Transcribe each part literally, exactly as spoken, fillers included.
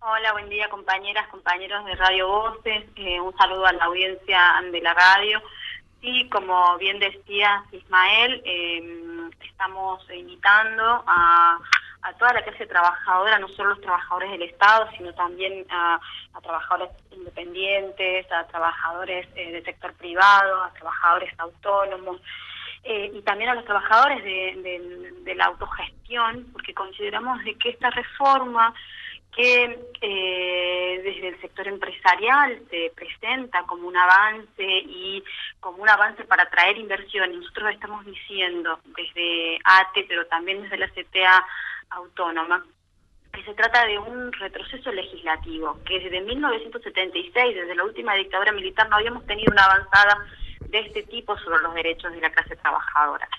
Hola, buen día compañeras, compañeros de Radio Voces, eh, un saludo a la audiencia de la radio. Sí, como bien decía Ismael, eh, estamos invitando a, a toda la clase trabajadora, no solo los trabajadores del Estado, sino también a, a trabajadores independientes, a trabajadores eh, del sector privado, a trabajadores autónomos, eh, y también a los trabajadores de, de, de la autogestión, porque consideramos de que esta reforma que eh, desde el sector empresarial se presenta como un avance y como un avance para atraer inversiones. Nosotros estamos diciendo desde A T E, pero también desde la C T A autónoma, que se trata de un retroceso legislativo, que desde mil novecientos setenta y seis, desde la última dictadura militar, no habíamos tenido una avanzada de este tipo sobre los derechos de la clase trabajadora.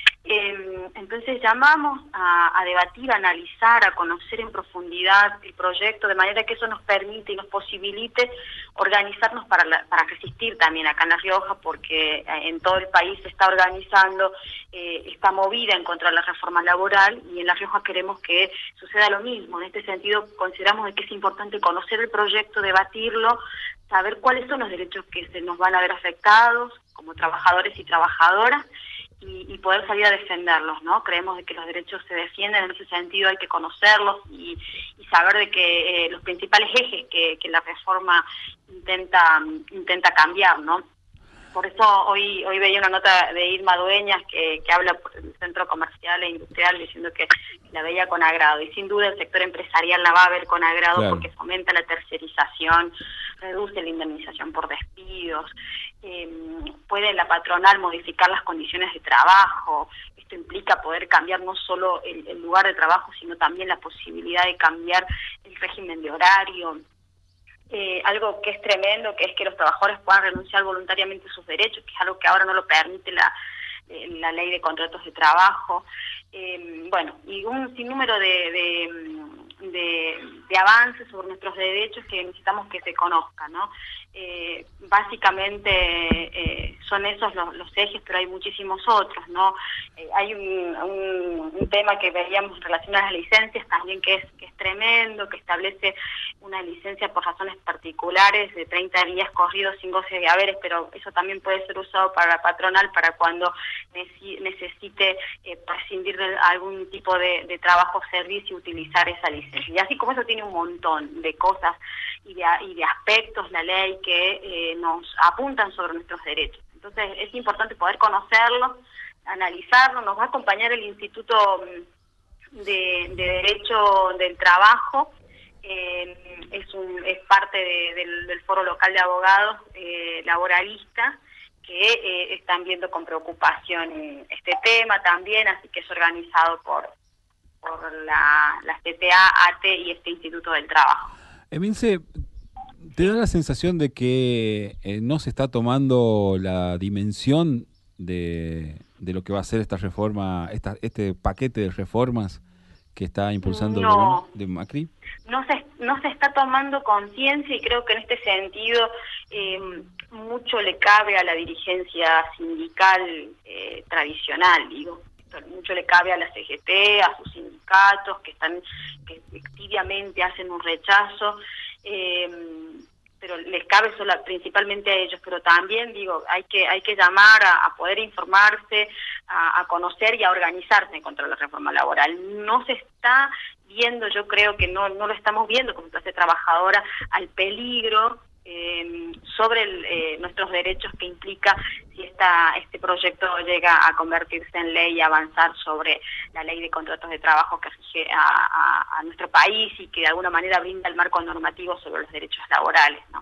Eh, entonces llamamos a, a debatir, a analizar, a conocer en profundidad el proyecto, de manera que eso nos permite y nos posibilite organizarnos para, la, para resistir también acá en La Rioja, porque en todo el país se está organizando eh, esta movida en contra de la reforma laboral, y en La Rioja queremos que suceda lo mismo. En este sentido consideramos que es importante conocer el proyecto, debatirlo, saber cuáles son los derechos que se nos van a ver afectados como trabajadores y trabajadoras, Y, y poder salir a defenderlos, ¿no? Creemos de que los derechos se defienden, en ese sentido hay que conocerlos y, y saber de que eh, los principales ejes que, que la reforma intenta intenta cambiar, ¿no? Por eso hoy hoy veía una nota de Irma Dueñas que, que habla por el Centro Comercial e Industrial, diciendo que la veía con agrado, y sin duda el sector empresarial la va a ver con agrado, claro, porque fomenta la tercerización, reduce la indemnización por despidos, eh, puede la patronal modificar las condiciones de trabajo. Esto implica poder cambiar no solo el, el lugar de trabajo, sino también la posibilidad de cambiar el régimen de horario. Eh, algo que es tremendo, que es que los trabajadores puedan renunciar voluntariamente a sus derechos, que es algo que ahora no lo permite la, eh, la ley de contratos de trabajo. Eh, bueno, y un sinnúmero de, de, de, de avances sobre nuestros derechos que necesitamos que se conozcan, ¿no? Eh, básicamente eh, son esos los, los ejes, pero hay muchísimos otros, ¿no? Eh, hay un, un, un tema que veíamos relacionado a las licencias también, que es, que es tremendo, que establece una licencia por razones particulares de treinta días corridos sin goce de haberes, pero eso también puede ser usado para la patronal para cuando necesite eh, prescindir de algún tipo de, de trabajo o servicio y utilizar esa licencia. Y así como eso tiene un montón de cosas y de, y de aspectos la ley que eh, nos apuntan sobre nuestros derechos. Entonces es importante poder conocerlo, analizarlo. Nos va a acompañar el Instituto de, de Derecho del Trabajo, eh, es, un, es parte de, del, del Foro Local de Abogados eh, Laboralistas, que eh, están viendo con preocupación este tema también, así que es organizado por, por la, la C T A, A T E y este Instituto del Trabajo. Emilce, ¿te da la sensación de que eh, no se está tomando la dimensión de, de lo que va a ser esta reforma, esta, este paquete de reformas que está impulsando no, el gobierno de Macri? No se, no se está tomando conciencia, y creo que en este sentido eh, mucho le cabe a la dirigencia sindical eh, tradicional, digo. Mucho le cabe a la C G T, a sus sindicatos que están que tibiamente hacen un rechazo, eh, pero les cabe sola, principalmente a ellos, pero también digo hay que hay que llamar a, a poder informarse, a, a conocer y a organizarse contra la reforma laboral. No se está viendo, yo creo que no no lo estamos viendo como clase trabajadora, al peligro Eh, sobre el, eh, nuestros derechos que implica si esta, este proyecto llega a convertirse en ley y avanzar sobre la ley de contratos de trabajo que rige a, a, a nuestro país y que de alguna manera brinda el marco normativo sobre los derechos laborales, ¿no?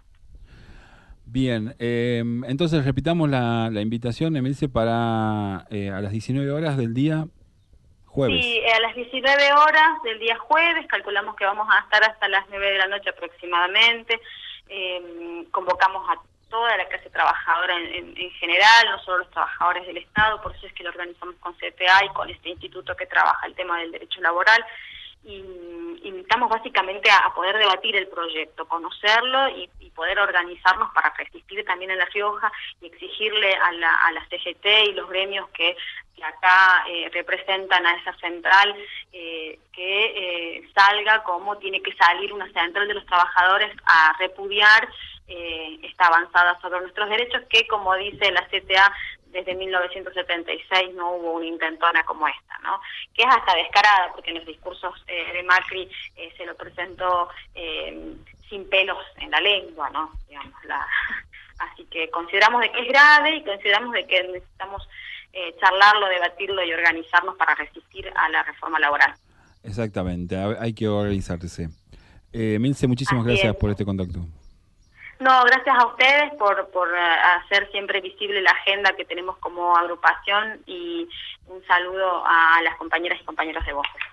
Bien, eh, entonces repitamos la, la invitación, Emilce, para eh, a las diecinueve horas del día jueves. Sí, a las diecinueve horas del día jueves, calculamos que vamos a estar hasta las nueve de la noche aproximadamente. Eh, convocamos a toda la clase trabajadora en, en, en general, no solo los trabajadores del Estado, por eso es que lo organizamos con C T A y con este instituto que trabaja el tema del derecho laboral. y invitamos básicamente a, a poder debatir el proyecto, conocerlo y, y poder organizarnos para resistir también en La Rioja y exigirle a la, a la C G T y los gremios que, que acá eh, representan a esa central eh, que eh, salga como tiene que salir una central de los trabajadores a repudiar eh, esta avanzada sobre nuestros derechos que, como dice la C T A, desde mil novecientos setenta y seis no hubo una intentona como esta, ¿no? Que es hasta descarada, porque en los discursos eh, de Macri eh, se lo presentó eh, sin pelos en la lengua, ¿no? Digamos, la... Así que consideramos de que es grave y consideramos de que necesitamos eh, charlarlo, debatirlo y organizarnos para resistir a la reforma laboral. Exactamente, hay que organizarse. Eh, Milce, muchísimas Así gracias es. por este contacto. No, gracias a ustedes por, por uh, hacer siempre visible la agenda que tenemos como agrupación y un saludo a las compañeras y compañeros de Voces.